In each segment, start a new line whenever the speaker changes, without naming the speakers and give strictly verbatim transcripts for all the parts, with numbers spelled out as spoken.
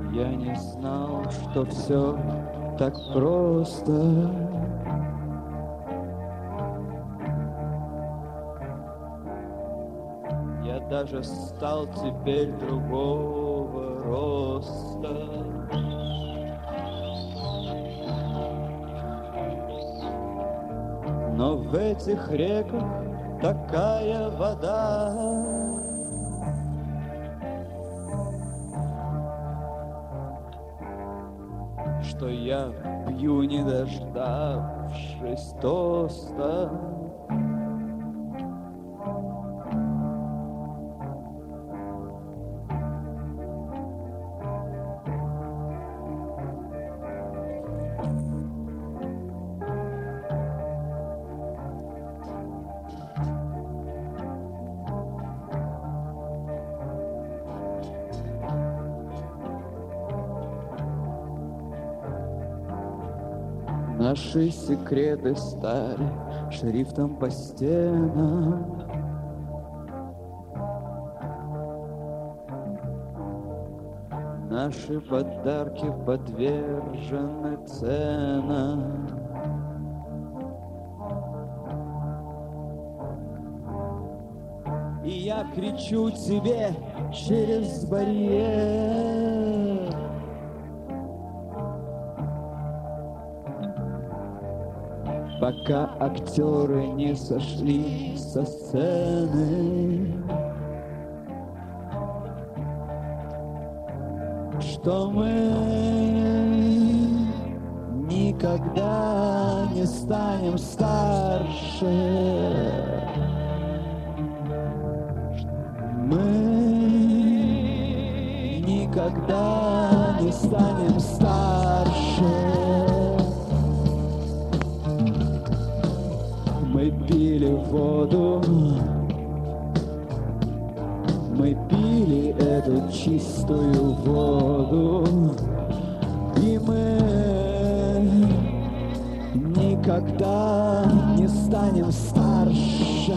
Я не знал, что все так просто. Я даже стал теперь другого роста. Но в этих реках такая вода, что я пью, не дождавшись тоста. Наши секреты стали шрифтом по стенам. Наши подарки подвержены ценам. И я кричу тебе через барьер: пока актеры не сошли со сцены, что мы никогда не станем старше. Мы никогда не станем старше. Мы пили воду, мы пили эту чистую воду, и мы никогда не станем старше.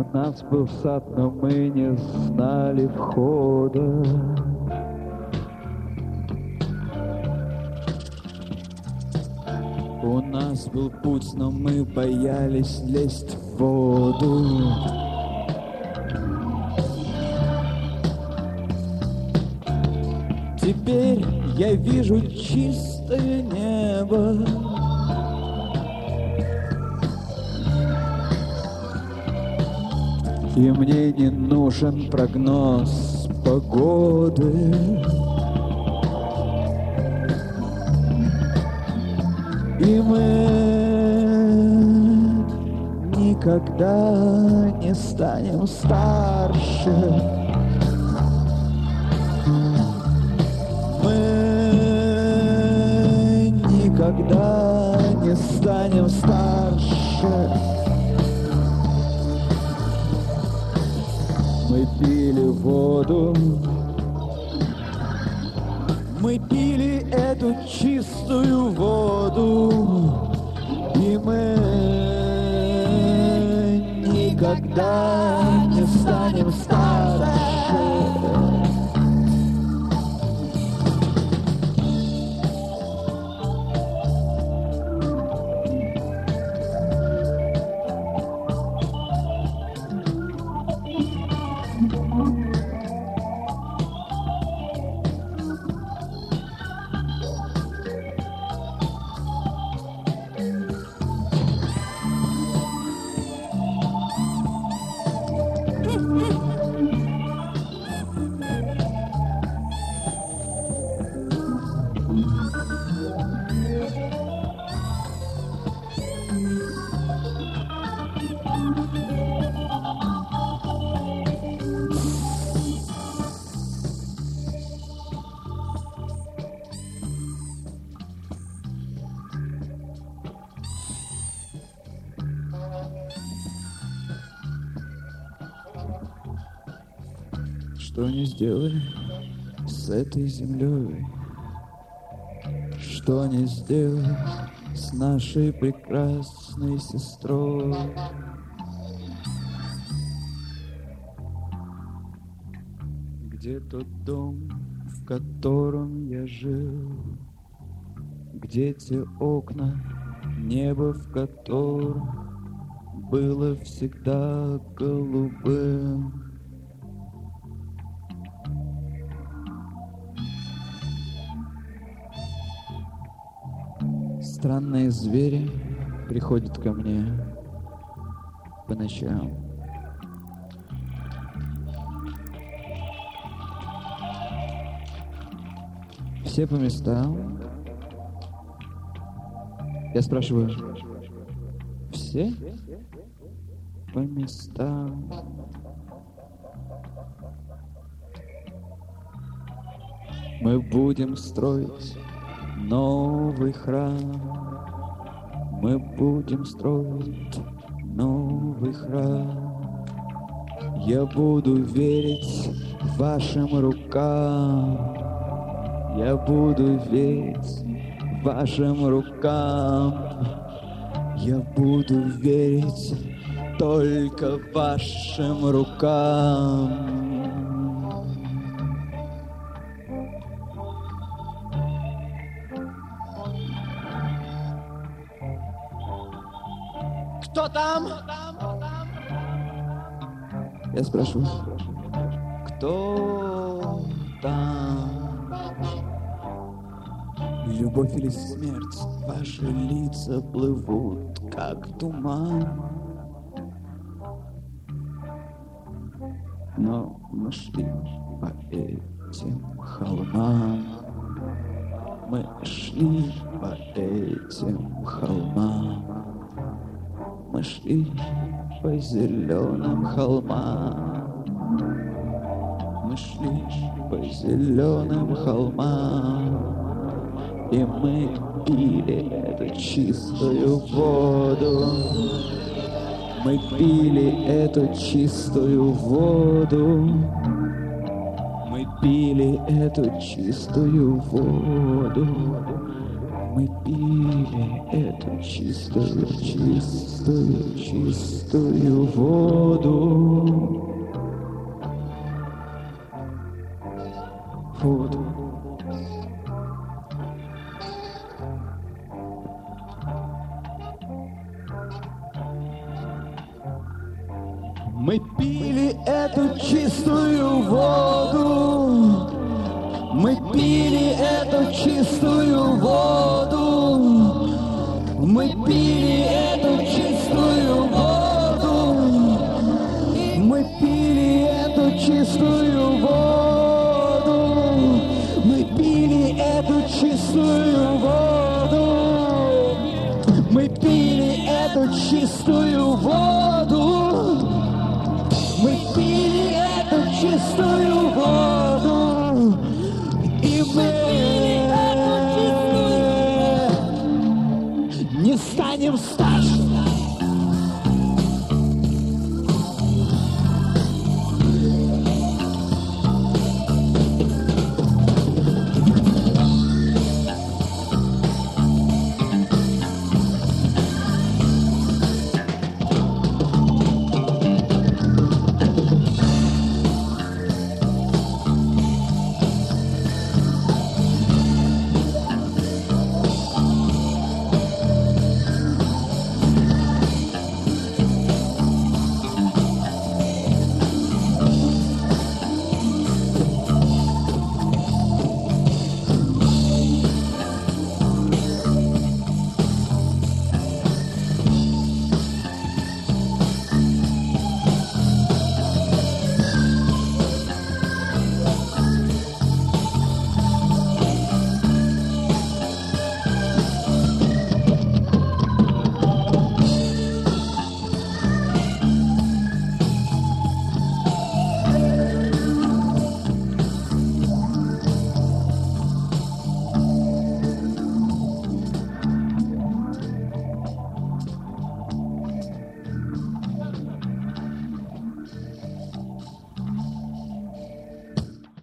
нас был сад, но мы не знали входа. У нас был путь, но мы боялись лезть в воду. Теперь я вижу чистое небо. И мне не нужен прогноз погоды. И мы никогда не станем старше. Мы никогда не станем старше. Мы пили воду, мы пили эту чистую воду, и мы никогда не станем старше. Что они сделали с этой землей? Что они сделали с нашей прекрасной сестрой? Где тот дом, в котором я жил? Где те окна, небо в котором было всегда голубым? Странные звери приходят ко мне по ночам. Все по местам. Я спрашиваю, все по местам? Мы будем строить новый храм, мы будем строить новый храм. Я буду верить вашим рукам, я буду верить вашим рукам, я буду верить только вашим рукам.
Кто там?
Я спрашиваю, кто там? Любовь или смерть, ваши лица плывут, как туман. Но мы шли по этим холмам, мы шли по этим холмам. Мы шли по зеленым холмам, мы шли по зеленым холмам, и мы пили эту чистую воду, мы пили эту чистую воду, мы пили эту чистую воду, Мы пили эту чистую, чистую, чистую воду. Воду. Мы пили эту чистую воду. Мы пили эту чистую воду. Мы пили эту чистую воду. Мы пили эту чистую воду. Мы пили эту чистую воду. Мы пили эту чистую воду. Мы пили эту чистую воду. И мы не станем старше.